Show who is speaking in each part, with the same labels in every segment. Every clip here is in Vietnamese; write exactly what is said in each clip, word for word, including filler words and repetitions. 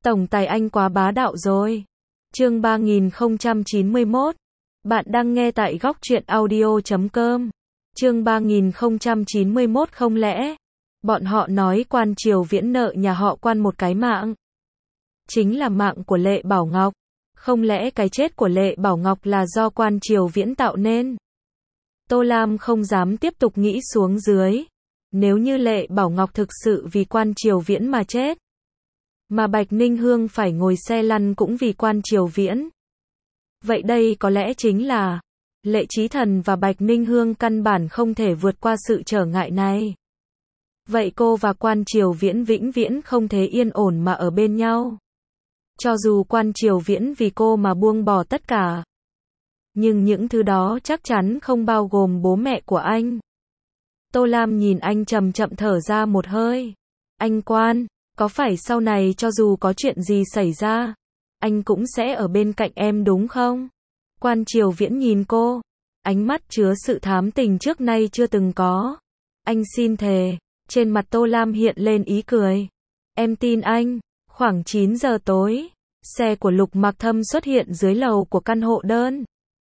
Speaker 1: Tổng tài anh quá bá đạo rồi. Chương ba nghìn không trăm chín mươi mốt. Bạn đang nghe tại góc truyện audio chấm com. Chương ba nghìn không trăm chín mươi mốt. Không lẽ bọn họ nói Quan Triều Viễn nợ nhà họ Quan một cái mạng? Chính là mạng của Lệ Bảo Ngọc. Không lẽ cái chết của Lệ Bảo Ngọc là do Quan Triều Viễn tạo nên? Tô Lam không dám tiếp tục nghĩ xuống dưới. Nếu như Lệ Bảo Ngọc thực sự vì Quan Triều Viễn mà chết, mà Bạch Ninh Hương phải ngồi xe lăn cũng vì Quan Triều Viễn, vậy đây có lẽ chính là Lệ Chí Thần và Bạch Ninh Hương căn bản không thể vượt qua sự trở ngại này. Vậy cô và Quan Triều Viễn vĩnh viễn không thể yên ổn mà ở bên nhau. Cho dù Quan Triều Viễn vì cô mà buông bỏ tất cả, nhưng những thứ đó chắc chắn không bao gồm bố mẹ của anh. Tô Lam nhìn anh chậm chậm thở ra một hơi. Anh Quan, có phải sau này cho dù có chuyện gì xảy ra, anh cũng sẽ ở bên cạnh em đúng không? Quan Triều Viễn nhìn cô, ánh mắt chứa sự thám tình trước nay chưa từng có. Anh xin thề. Trên mặt Tô Lam hiện lên ý cười. Em tin anh. Khoảng chín giờ tối, xe của Lục Mặc Thâm xuất hiện dưới lầu của căn hộ đơn.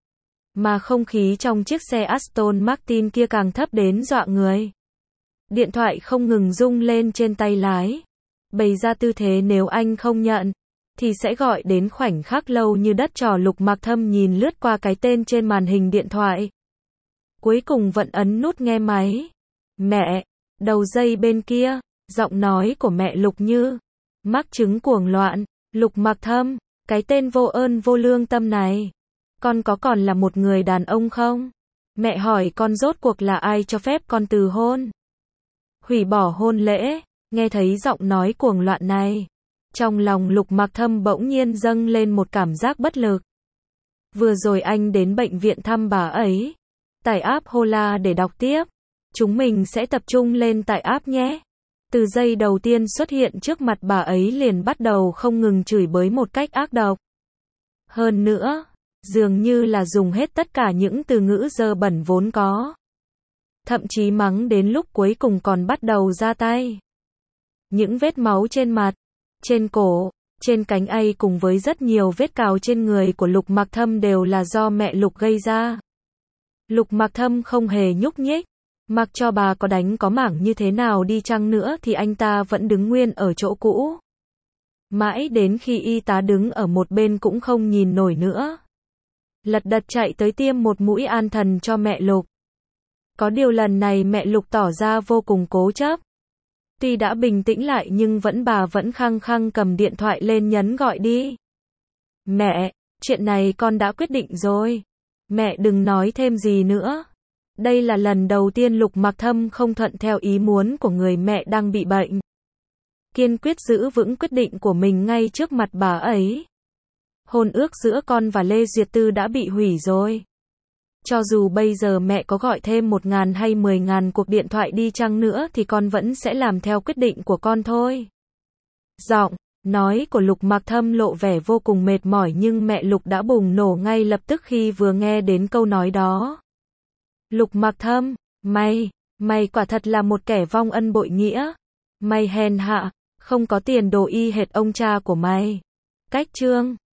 Speaker 1: Mà không khí trong chiếc xe Aston Martin kia càng thấp đến dọa người. Điện thoại không ngừng rung lên trên tay lái, bày ra tư thế nếu anh không nhận, thì sẽ gọi đến khoảnh khắc lâu như đất trò. Lục Mặc Thâm nhìn lướt qua cái tên trên màn hình điện thoại. Cuối cùng vẫn ấn nút nghe máy. Mẹ, đầu dây bên kia, giọng nói của mẹ Lục Như, mắc chứng cuồng loạn. Lục Mặc Thâm, cái tên vô ơn vô lương tâm này, con có còn là một người đàn ông không? Mẹ hỏi con rốt cuộc là ai cho phép con từ hôn, hủy bỏ hôn lễ? Nghe thấy giọng nói cuồng loạn này, trong lòng Lục Mặc Thâm bỗng nhiên dâng lên một cảm giác bất lực. Vừa rồi anh đến bệnh viện thăm bà ấy, tải app Hola để đọc tiếp. Chúng mình sẽ tập trung lên tải app nhé. Từ giây đầu tiên xuất hiện trước mặt bà ấy liền bắt đầu không ngừng chửi bới một cách ác độc. Hơn nữa, dường như là dùng hết tất cả những từ ngữ dơ bẩn vốn có. Thậm chí mắng đến lúc cuối cùng còn bắt đầu ra tay. Những vết máu trên mặt, trên cổ, trên cánh tay cùng với rất nhiều vết cào trên người của Lục Mặc Thâm đều là do mẹ Lục gây ra. Lục Mặc Thâm không hề nhúc nhích. Mặc cho bà có đánh có mảng như thế nào đi chăng nữa thì anh ta vẫn đứng nguyên ở chỗ cũ. Mãi đến khi y tá đứng ở một bên cũng không nhìn nổi nữa, lật đật chạy tới tiêm một mũi an thần cho mẹ Lục. Có điều lần này mẹ Lục tỏ ra vô cùng cố chấp. Tuy đã bình tĩnh lại nhưng vẫn bà vẫn khăng khăng cầm điện thoại lên nhấn gọi đi. Mẹ, chuyện này con đã quyết định rồi. Mẹ đừng nói thêm gì nữa. Đây là lần đầu tiên Lục Mặc Thâm không thuận theo ý muốn của người mẹ đang bị bệnh. Kiên quyết giữ vững quyết định của mình ngay trước mặt bà ấy. Hôn ước giữa con và Lê Duyệt Tư đã bị hủy rồi. Cho dù bây giờ mẹ có gọi thêm một ngàn hay mười ngàn cuộc điện thoại đi chăng nữa thì con vẫn sẽ làm theo quyết định của con thôi. Giọng nói của Lục Mặc Thâm lộ vẻ vô cùng mệt mỏi nhưng mẹ Lục đã bùng nổ ngay lập tức khi vừa nghe đến câu nói đó. Lục Mặc Thâm, mày, mày quả thật là một kẻ vong ân bội nghĩa. Mày hèn hạ, không có tiền đồ y hệt ông cha của mày. Cách chương